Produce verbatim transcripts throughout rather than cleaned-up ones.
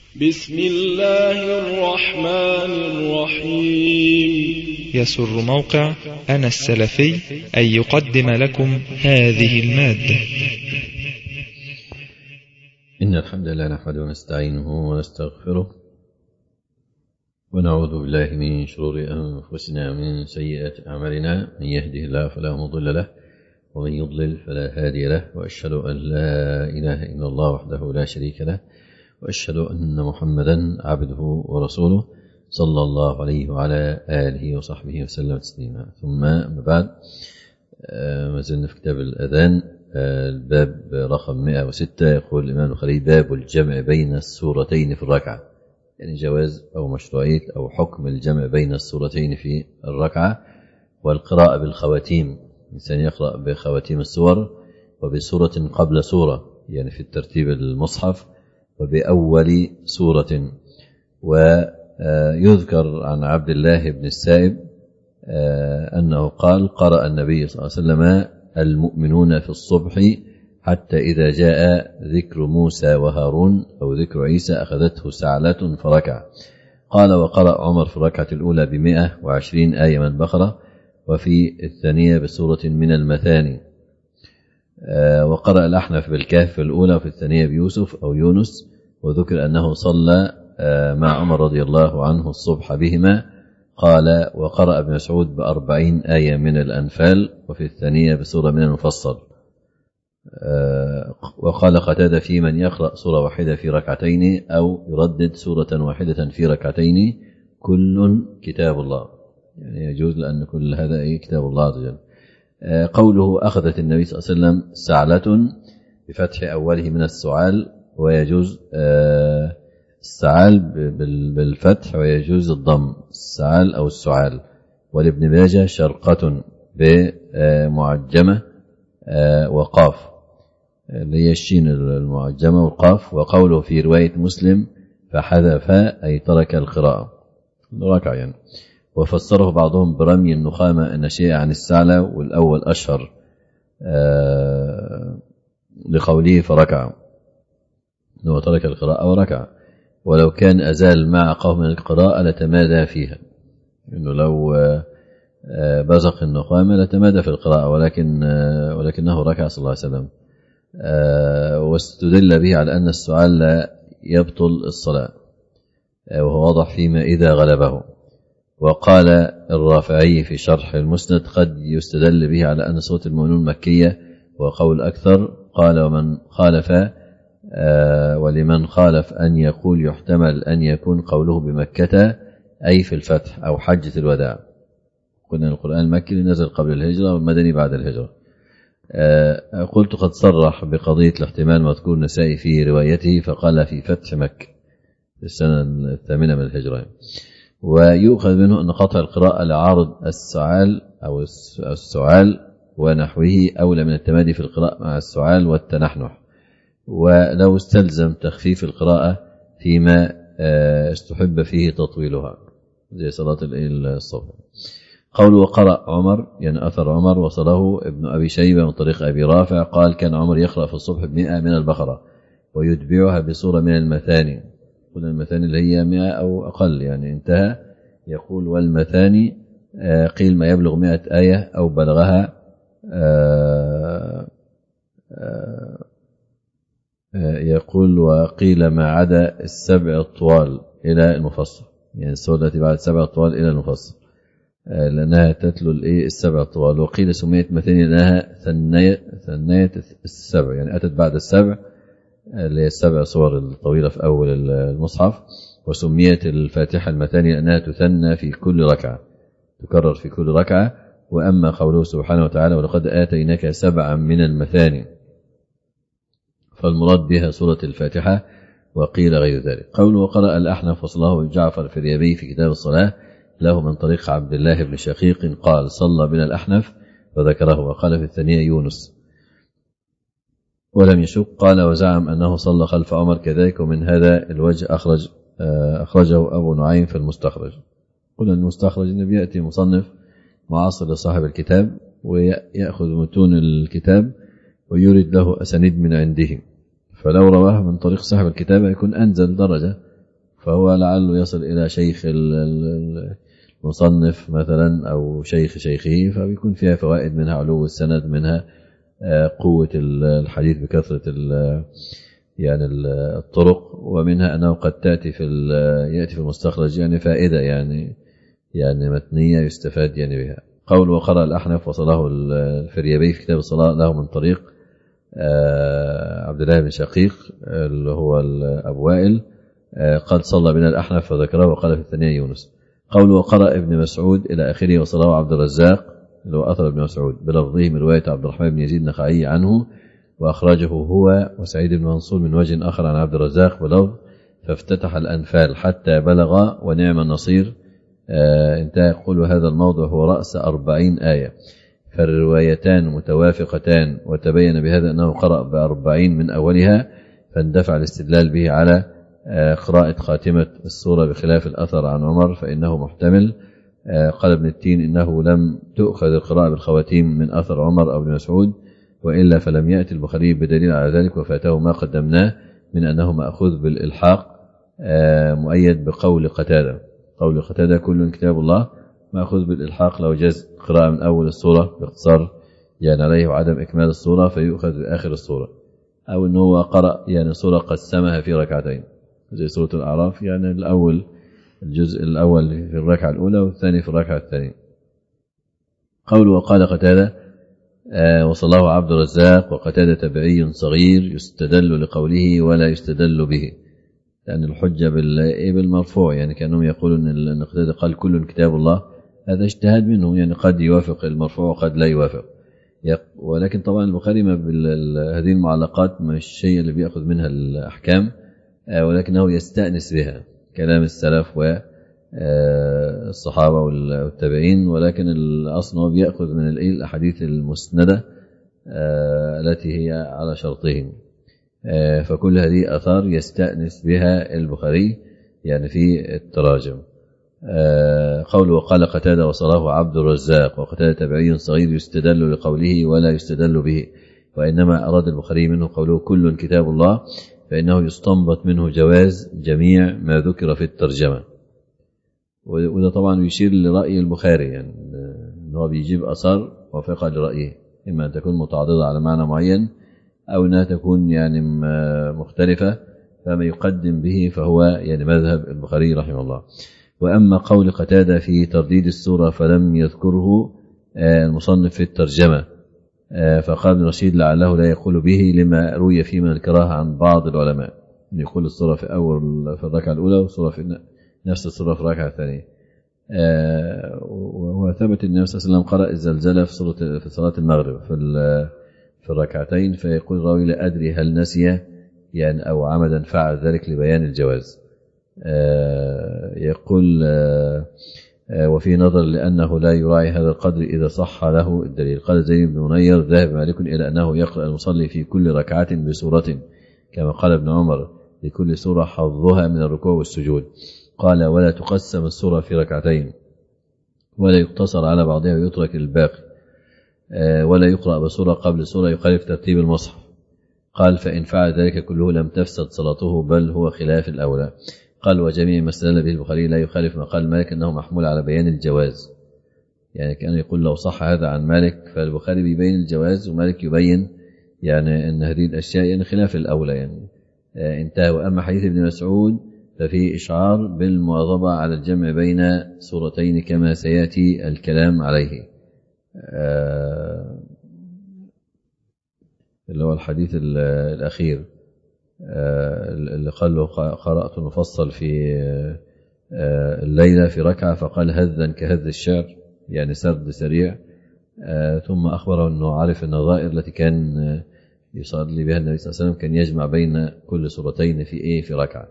بسم الله الرحمن الرحيم. يسر موقع أنا السلفي أن يقدم لكم هذه المادة. إن الحمد لله نحمده ونستعينه ونستغفره ونعوذ بالله من شرور أنفسنا ومن سيئات أعمالنا. من يهده الله فلا مضل له ومن يضلل فلا هادي له، وأشهد أن لا إله إلا الله وحده لا شريك له، وأشهد أن محمدا عبده ورسوله صلى الله عليه وعلى آله وصحبه وسلم تسليما. ثم أما بعد، ما زلنا في كتاب الأذان، الباب رقم مئة وستة. يقول الإمام البخاري: باب الجمع بين السورتين في الركعة، يعني جواز أو مشروعية أو حكم الجمع بين السورتين في الركعة، والقراءة بالخواتيم، الإنسان يقرأ بخواتيم السور وبسورة قبل سورة، يعني في الترتيب المصحف، وبأول سورة. ويذكر عن عبد الله بن السائب أنه قال: قرأ النبي صلى الله عليه وسلم المؤمنون في الصبح حتى إذا جاء ذكر موسى وهارون أو ذكر عيسى أخذته سعلة فركع. قال: وقرأ عمر في الركعة الأولى بمئة وعشرين آية من البقرة، وفي الثانية بسورة من المثاني. وقرأ الأحنف بالكهف في الأولى، وفي الثانية بيوسف أو يونس. وذكر أنه صلى مع عمر رضي الله عنه الصبح بهما. قال: وقرأ ابن مسعود بأربعين آية من الأنفال، وفي الثانية بسورة من المفصل. وقال قتادة: في من يقرأ سورة واحدة في ركعتين أو يردد سورة واحدة في ركعتين كل كتاب الله، يعني يجوز، لأن كل هذا أي كتاب الله عز وجل. قوله: أخذت النبي صلى الله عليه وسلم سعلة بفتح أوله من السعال، ويجوز السعال بالفتح ويجوز الضم، السعال أو السعال. ولابن ماجه شرقة بمعجمة وقاف، اللي هي الشين المعجمة والقاف. وقوله في رواية مسلم: فحذف أي ترك القراءة ركع يعني. وفسره بعضهم برمي النخامة الناشئة عن السعلة، والأول أشهر لقوله فركع، هو ترك القراءة وركع. ولو كان أزال مع قوم القراءة لتمادى فيها، إنه لو بزق النخامة لتمادى في القراءة، ولكن ولكنه ركع صلى الله عليه وسلم. واستدل به على أن السعال لا يبطل الصلاة، وهو واضح فيما إذا غلبه. وقال الرافعي في شرح المسند: قد يستدل به على أن صوت المؤمنون مكية، وقول أكثر. قال: ومن خالف آه ولمن خالف أن يقول يحتمل أن يكون قوله بمكة أي في الفتح أو حجة الوداع. قلنا القرآن المكي نزل قبل الهجرة والمدني بعد الهجرة. آه قلت: قد صرح بقضية الاحتمال مذكور النسائي في روايته، فقال في فتح مكة في السنة الثامنة من الهجرة. ويؤخذ منه أن قطع القراءة لعارض السعال أو السعال ونحوه أولى من التمادي في القراءة مع السعال والتنحنح، ولو استلزم تخفيف القراءة فيما استحب فيه تطويلها زي صلاة الصبح. قوله: وقرأ عمر، يعني أثر عمر وصله ابن أبي شيبة من طريق أبي رافع قال: كان عمر يقرأ في الصبح بمئة من البقرة ويتبعها بسورة من المثاني. قلنا المثاني اللي هي مئة أو أقل، يعني انتهى. يقول: والمثاني قيل ما يبلغ مئة آية أو بلغها. يقول: وقيل ما عدا السبع الطوال إلى المفصل، يعني السورة التي بعد السبع الطوال إلى المفصل، لأنها تتلو السبع الطوال. وقيل سميت مثاني لأنها ثنية السبع، يعني أتت بعد السبع اللي هي السبع صور الطويلة في أول المصحف. وسميت الفاتحة المثاني لأنها تثنى في كل ركعة، تكرر في كل ركعة. وأما قوله سبحانه وتعالى: ولقد آتيناك سبعا من المثاني، فالمراد بها سورة الفاتحة، وقيل غير ذلك. قوله: وقرأ الأحنف وصله جعفر في اليابي في كتاب الصلاة له من طريق عبد الله بن شقيق قال: صلى بنا الأحنف، وذكره. وقال في الثانية يونس ولم يشك. قال: وزعم أنه صلى خلف عمر كذلك، ومن هذا الوجه أخرج أخرجه أبو نعيم في المستخرج. قلنا المستخرج أنه يأتي مصنف معاصر لصاحب الكتاب ويأخذ متون الكتاب ويريد له أسانيد من عنده، فلو رواه من طريق صاحب الكتاب يكون أنزل درجة فهو لعله يصل إلى شيخ المصنف مثلا أو شيخ شيخه، فبيكون فيها فوائد، منها علو السند، منها قوة الحديث بكثرة يعني الطرق، ومنها أنه قد تأتي في يأتي في المستخرج يعني فائدة يعني يعني متنية يستفاد يعني بها. قول وقرأ الأحنف وصله الفريابي في كتاب الصلاة له من طريق عبد الله بن شقيق اللي هو أبو وائل قد صلى بنا الأحنف فذكره، وقال في الثانية يونس. قول وقرأ ابن مسعود إلى آخره وصله عبد الرزاق اللي هو أثر ابن مسعود بلفظه من رواية عبد الرحمن بن يزيد النخعي عنه، وأخرجه هو وسعيد بن منصور من وجه آخر عن عبد الرزاق بلفظ فافتتح الأنفال حتى بلغ ونعم النصير انتهى. يقول هذا الموضع هو رأس أربعين آية، فالروايتان متوافقتان، وتبين بهذا أنه قرأ بأربعين من أولها، فاندفع الاستدلال به على قراءة خاتمة السورة بخلاف الأثر عن عمر فإنه محتمل. قال ابن التين إنه لم تؤخذ القراءة بالخواتيم من أثر عمر أو ابن مسعود، وإلا فلم يأتي البخاري بدليل على ذلك، وفاته ما قدمناه من أنه مأخوذ بالإلحاق مؤيد بقول قتادة. قول قتادة كل كتاب الله مأخوذ بالإلحاق لو جاز قراءة من أول السورة باختصار يعني عليه وعدم إكمال السورة فيؤخذ بآخر السورة، أو أنه قرأ يعني سورة قسمها في ركعتين زي سورة الأعراف، يعني الأول الجزء الأول في الركعة الأولى والثاني في الركعة الثانية. قول وقال قتادة آه وصلاه عبد الرزاق وقتادة تبعي صغير يستدل لقوله ولا يستدل به، لأن يعني الحجة بالمرفوع، يعني كأنهم يقولون أن قتادة قال كل كتاب الله، هذا اجتهاد منه، يعني قد يوافق المرفوع وقد لا يوافق. ولكن طبعا البخاري ما هذه المعلقات مش الشيء اللي بيأخذ منها الأحكام، آه ولكنه يستأنس بها كلام السلف والصحابة والتابعين، ولكن الأصل هو بيأخذ من الأحاديث المسندة التي هي على شرطهم، فكل هذه أثار يستأنس بها البخاري يعني في التراجم. قوله وقال قتادة وصلاه عبد الرزاق وقتادة تابعي صغير يستدل لقوله ولا يستدل به، وإنما أراد البخاري منه قوله كل كتاب الله، فإنه يستنبط منه جواز جميع ما ذكر في الترجمة. وده طبعا يشير لرأي البخاري، يعني أنه بيجيب أثار وفقا لرأيه، إما أن تكون متعارضة على معنى معين أو أنها تكون يعني مختلفة، فما يقدم به فهو يعني مذهب البخاري رحمه الله. وأما قول قتادة في ترديد السورة فلم يذكره المصنف في الترجمة، فقال ابن رشيد لعله لا يقول به لما روي فيه من الكراهة عن بعض العلماء، يقول السورة في أول في الركعة الأولى والسورة في نفس السورة في الركعة الثانية. وثبت النبي صلى الله عليه وسلم قرأ الزلزلة في سورة في صلاة المغرب في في الركعتين، فيقول راوي لا أدري هل نسي يعني أو عمدا فعل ذلك لبيان الجواز. يقول وفي نظر لأنه لا يراعي هذا القدر إذا صح له الدليل. قال زيد بن منير ذهب مالك إلى أنه يقرأ المصلي في كل ركعة بسورة، كما قال ابن عمر لكل سورة حظها من الركوع والسجود. قال ولا تقسم السورة في ركعتين، ولا يقتصر على بعضها ويترك الباقي، ولا يقرأ بسورة قبل سورة يخالف ترتيب المصحف. قال فإن فعل ذلك كله لم تفسد صلاته، بل هو خلاف الأولى. قال وجميع ما استدل به البخاري لا يخالف ما قال مالك أنه محمول على بيان الجواز، يعني كان يقول لو صح هذا عن مالك فالبخاري بيبين الجواز ومالك يبين يعني أن هذه الأشياء يعني خلاف الأولى يعني انتهى. وأما حديث ابن مسعود ففيه إشعار بالمواظبة على الجمع بين سورتين كما سيأتي الكلام عليه، اللي هو الحديث الأخير اللي قال له قرأت المفصل في الليلة في ركعة، فقال هذا كهذ الشعر، يعني سرد سريع، ثم أخبره أنه عارف النظائر التي كان يصلي بها النبي صلى الله عليه وسلم، كان يجمع بين كل سورتين في إيه في ركعة.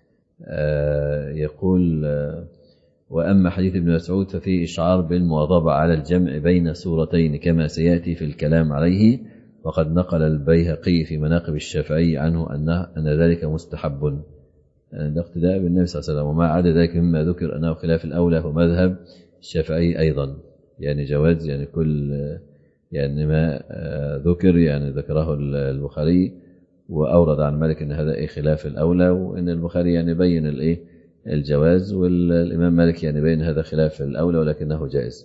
يقول وأما حديث ابن مسعود ففيه إشعار بالمواظبة على الجمع بين سورتين كما سيأتي في الكلام عليه، وقد نقل البيهقي في مناقب الشافعي عنه أن ذلك مستحب، الاقتداء بالنبي صلى الله عليه وسلم، وما عدا ذلك مما ذكر أنه خلاف الأولى ومذهب الشافعي أيضا، يعني جواز يعني كل يعني ما ذكر يعني ذكره البخاري وأورد عن مالك أن هذا إيه خلاف الأولى، وأن البخاري يعني بين الإيه الجواز، والإمام مالك يعني بين هذا خلاف الأولى ولكنه جائز.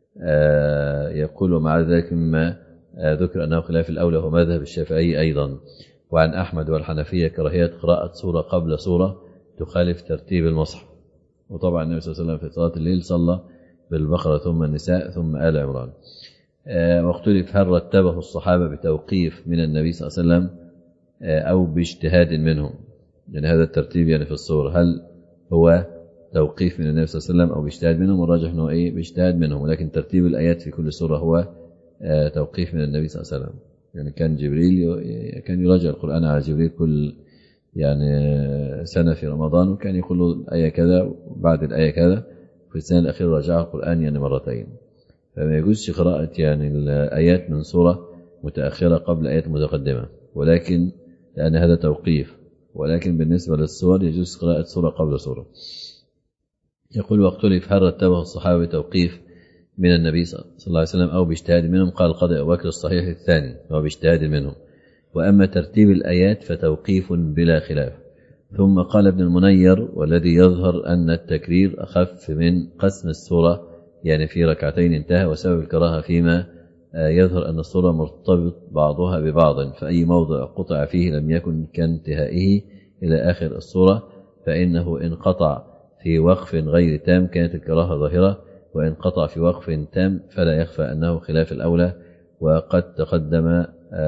يقول مع ذلك مما ذكر أنه خلاف الأولى هو مذهب الشافعي أيضا، وعن أحمد والحنفية كراهية قراءة سورة قبل سورة تخالف ترتيب المصحف. وطبعا النبي صلى الله عليه وسلم في صلاة الليل صلى بالبقرة ثم النساء ثم آل عمران. واختلف هل رتبه الصحابة بتوقيف من النبي صلى الله عليه وسلم أو باجتهاد منهم، يعني هذا الترتيب يعني في الصور هل هو توقيف من النبي صلى الله عليه وسلم أو باجتهاد منهم؟ والراجح أنه إيه باجتهاد منهم، ولكن ترتيب الآيات في كل سورة هو توقيف من النبي صلى الله عليه وسلم. يعني كان جبريل كان يراجع القرآن على جبريل كل يعني سنة في رمضان، وكان يقول له الآية كذا وبعد الآية كذا، في السنة الأخيرة راجع القرآن يعني مرتين. فما يجوزش قراءة يعني الآيات من سورة متأخرة قبل آيات متقدمة، ولكن لأن هذا توقيف، ولكن بالنسبة للسور يجوز قراءة سورة قبل سورة. يقول واختلف هل رتبه الصحابة بتوقيف من النبي صلى الله عليه وسلم أو باجتهاد منهم؟ قال القاضي أبو بكر الصحيح الثاني هو باجتهاد منهم، وأما ترتيب الآيات فتوقيف بلا خلاف. ثم قال ابن المنير والذي يظهر أن التكرير أخف من قسم السورة يعني في ركعتين انتهى، وسبب الكراهة فيما يظهر أن السورة مرتبط بعضها ببعض، فأي موضع قطع فيه لم يكن كانتهائه إلى آخر السورة، فإنه إن قطع في وقف غير تام كانت الكراهة ظاهرة، وإن قطع في وقف تام فلا يخفى أنه خلاف الأولى. وقد تقدم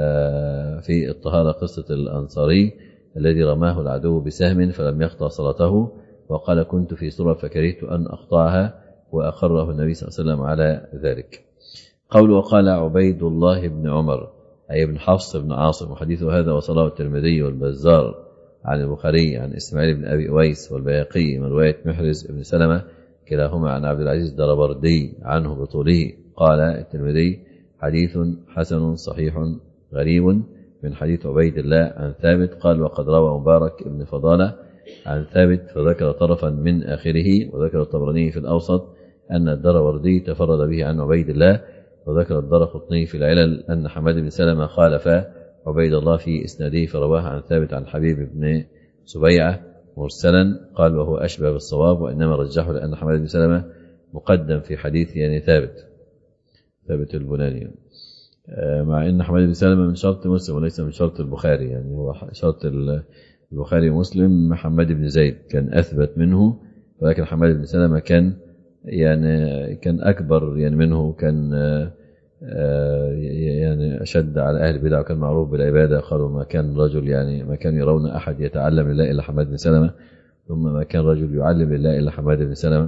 في الطهارة قصة الأنصاري الذي رماه العدو بسهم فلم يقطع صلاته، وقال كنت في سورة فكرهت أن أقطعها، وأقره النبي صلى الله عليه وسلم على ذلك. قول وقال عبيد الله بن عمر أي بن حفص بن عاصم، وحديث هذا وصله الترمذي والبزار عن البخاري عن إسماعيل بن أبي أويس والبيهقي من رواية محرز بن سلمة كلاهما عن عبد العزيز الدربردي عنه بطوله. قال الترمذي حديث حسن صحيح غريب من حديث عبيد الله عن ثابت. قال وقد روى مبارك بن فضالة عن ثابت فذكر طرفا من آخره، وذكر الطبراني في الأوسط أن الدربردي تفرد به عن عبيد الله، وذكر الدرقطني في العلل أن حماد بن سلمة خالف عبيد الله في إسناده فرواه عن ثابت عن حبيب بن سبيعة مرسلا. قال وهو أشبه بالصواب، وإنما رجحه لأن حماد بن سلمة مقدم في حديث يعني ثابت ثابت البناني، مع أن حماد بن سلمة من شرط مسلم وليس من شرط البخاري، يعني هو شرط البخاري ومسلم محمد بن زيد كان أثبت منه، ولكن حماد بن سلمة كان يعني كان أكبر يعني منه، كان يعني أشد على أهل البدع، وكان معروف بالعبادة. قالوا ما كان رجل يعني ما كان يرون أحد يتعلم لله إلا حماد بن سلمة، ثم ما كان رجل يعلم لله إلا حماد بن سلمة،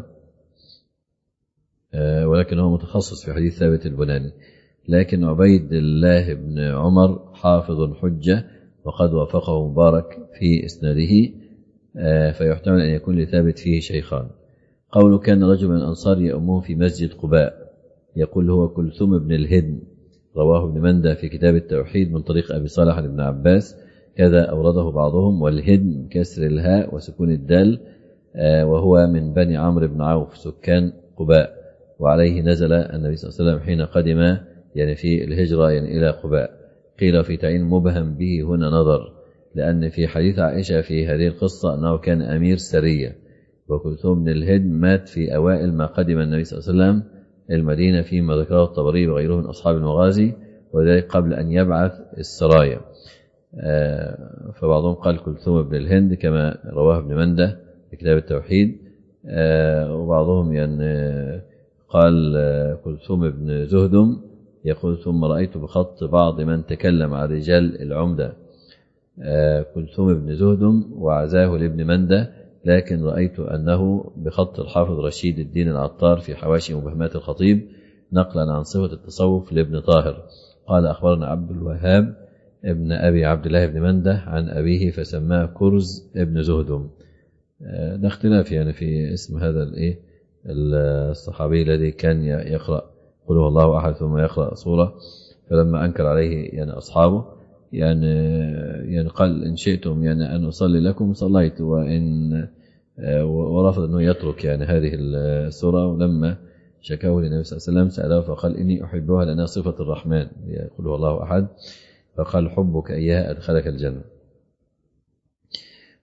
ولكن هو متخصص في حديث ثابت البناني. لكن عبيد الله بن عمر حافظ حجة، وقد وافقه مبارك في إسناده، فيحتمل أن يكون لثابت فيه شيخان. قوله كان رجل من الأنصار يأمه في مسجد قباء، يقول هو كلثوم بن الهدم، رواه ابن مندى في كتاب التوحيد من طريق أبي صالح بن عباس، كذا أورده بعضهم. والهدم كسر الهاء وسكون الدال، وهو من بني عمرو بن عوف سكان قباء، وعليه نزل النبي صلى الله عليه وسلم حين قدم يعني في الهجرة يعني إلى قباء. قيل في تعيين مبهم به هنا نظر، لأن في حديث عائشة في هذه القصة أنه كان أمير سرية، وكلثوم بن الهدم مات في أوائل ما قدم النبي صلى الله عليه وسلم المدينة فيما ذكره الطبري وغيره من أصحاب المغازي، وذلك قبل أن يبعث السرايا. فبعضهم قال كلثوم بن الهند كما رواه ابن مندى في كتاب التوحيد، وبعضهم يعني قال كلثوم بن زهدم، يقول ثم رأيت بخط بعض من تكلم عن رجال العمدة كلثوم بن زهدم وعزاه لابن مندى، لكن رأيت أنه بخط الحافظ رشيد الدين العطار في حواشي مبهمات الخطيب نقلا عن صفة التصوف لابن طاهر. قال أخبرنا عبد الوهاب ابن أبي عبد الله بن منده عن أبيه فسماه كرز ابن زهدم. ده اختلاف يعني في اسم هذا الايه الصحابي الذي كان يقرأ قل هو الله أحد ثم يقرأ سورة، فلما أنكر عليه يعني أصحابه يعني يعني قال إن شئتم يعني أن أصلي لكم صليت، وإن ورفض أنه يترك يعني هذه السورة. ولما شكاه للنبي صلى الله عليه وسلم سأله فقال إني أحبها لأنها صفة الرحمن يقول هو الله أحد، فقال حبك إياها أدخلك الجنة.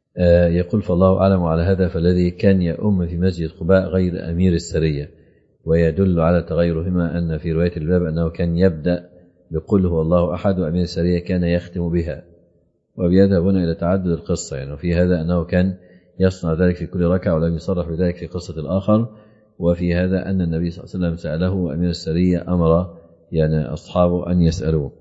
يقول فالله أعلم. على هذا فالذي كان يؤم في مسجد قباء غير أمير السرية، ويدل على تغيرهما أن في رواية الباب أنه كان يبدأ بقل هو الله أحد، وأمير السرية كان يختم بها، وبيذهب هنا إلى تعدد القصة يعني. وفي هذا أنه كان يصنع ذلك في كل ركعة ولم يصرح بذلك في قصة الآخر. وفي هذا أن النبي صلى الله عليه وسلم سأله، وأمير السرية أمر يعني أصحابه أن يسألوه.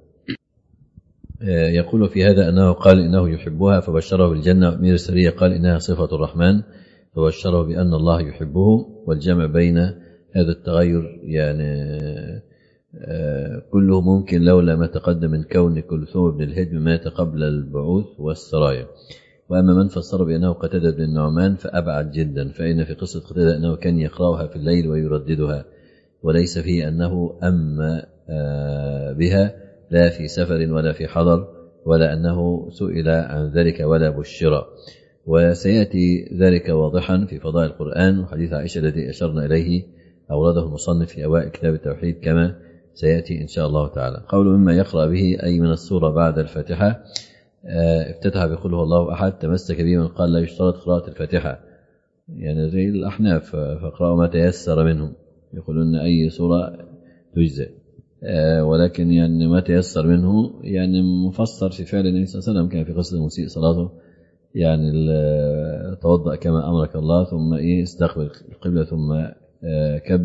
يقول في هذا أنه قال إنه يحبها فبشره بالجنة، وأمير السرية قال إنها صفة الرحمن فبشره بأن الله يحبه. والجمع بين هذا التغير يعني كله ممكن لولا ما تقدم من كون كلثوم بن الهدم مات قبل البعوث والسرايا. وأما من فسر بأنه قتادة بن النعمان فأبعد جدا، فإن في قصة قتادة أنه كان يقرأها في الليل ويرددها، وليس فيه أنه أم بها لا في سفر ولا في حضر، ولا أنه سئل عن ذلك ولا بشر. وسيأتي ذلك واضحا في فضائل القرآن، وحديث عائشة الذي أشرنا إليه أورده المصنف في أوائل كتاب التوحيد كما سيأتي إن شاء الله تعالى. قول مما يقرأ به أي من السورة بعد الفاتحة، افتتح بقول هو الله أحد، تمسك به من قال لا يشترط قراءة الفاتحة يعني زي الأحناف فقرأوا ما تيسر منهم، يقولون أي سورة تجزئ، ولكن يعني ما تيسر منه يعني مفسر في فعل النبي صلى الله عليه وسلم. كان في قصة المسيء صلاته يعني توضأ كما أمرك الله ثم إيه استقبل القبلة ثم كبر